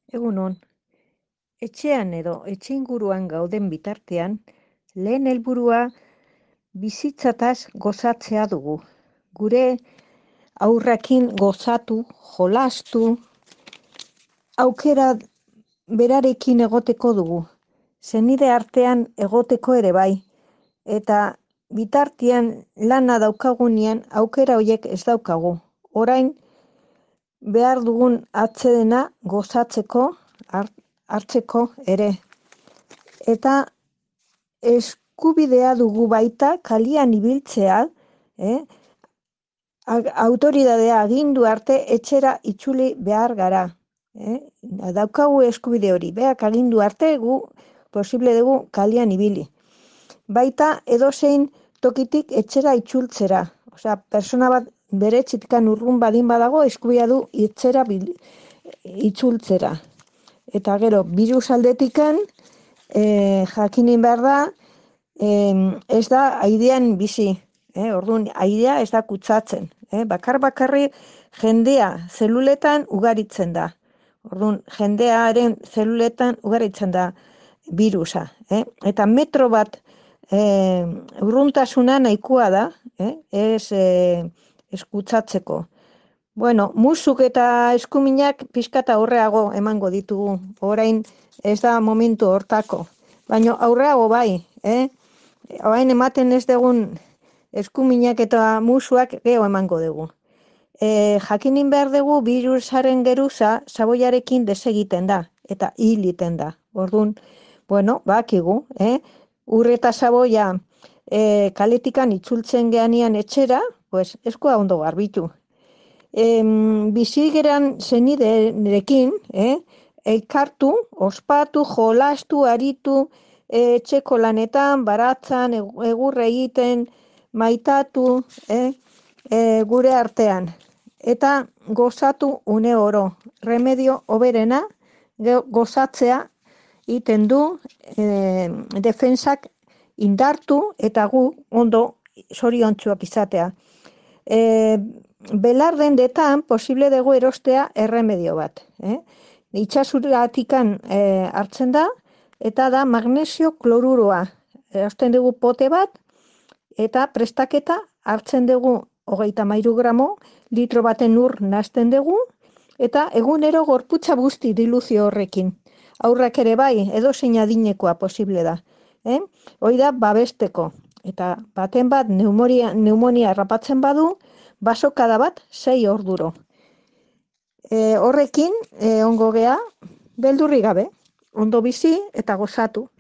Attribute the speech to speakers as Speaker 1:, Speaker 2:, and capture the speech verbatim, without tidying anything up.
Speaker 1: Egunon, etxean edo etxe inguruan gauden bitartean, lehen helburua bizitzataz gozatzea dugu. Gure aurrekin gozatu, jolastu, aukera berarekin egoteko dugu. Senide artean egoteko ere bai. Eta bitartean lana daukagunean aukera horiek ez daukagu. Orain behar dugun atsedena gozatzeko, hartzeko ere. Eta eskubidea dugu baita kalian ibiltzea, eh? Autoridadea agindu arte etxera itzuli behar gara. Eh? Daukagu eskubide hori, beak agindu arte gu posible dugu kalian ibili. Baita edozein tokitik etxera itzultzera. Osea, persona bat bere etxetikan urrun badin badago eskubidea du etxera itzultzera. Eta gero, birus aldetikan eh, jakinin behar da, eh, ez da airean bizi. Eh? Orduan, airea ez da kutsatzen. Eh? Bakar bakarri jendea zeluletan ugaritzen da. Orduan, jendearen zeluletan ugaritzen da virusa. Eh? Eta metro bat eh, urruntasuna nahikoa da, eh? ez, eh, ez kutsatzeko. Bueno, musuk eta eskuminak pixkata aurreago emango ditugu. Orain ez da momentu hortako. Baina aurreago bai, eh? Orain ematen ez dugun eskuminak eta musuak geho emango dugu. E, jakinin behar dugu virusaren geruza saboiarekin desegiten da eta hiliten da. Orduan, bueno, bakigu, eh? Ur eta saboia e, kaletikan itzultzen geanian etxera, pues eskua ondo garbitu. E, bizigeran zeniderekin, eh? Elkartu, ospatu, jolastu, aritu, e, etxeko lanetan, baratzan, egur egiten, maitatu, eh? E, gure artean. Eta gozatu une oro. Remedio oberena gozatzea iten du e, defensak indartu eta gu ondo zoriontsuak izatea. E, belardendetan posible dugu erostea erremedio bat. Eh? Itxasuratikan e, hartzen da eta da magnesio kloruroa. Erosten dugu pote bat eta prestaketa hartzen dugu hogeita hamairu gramo, litro baten ur nazten dugu, eta egunero gorputza guzti diluzio horrekin. Aurrak ere bai, edo zein adinekoa posible da. Eh? Hoi da babesteko. Eta baten bat pneumonia, pneumonia errapatzen badu, basokada bat sei orduro. E, horrekin, e, ongo gea, beldurri gabe, ondo bizi eta gozatu.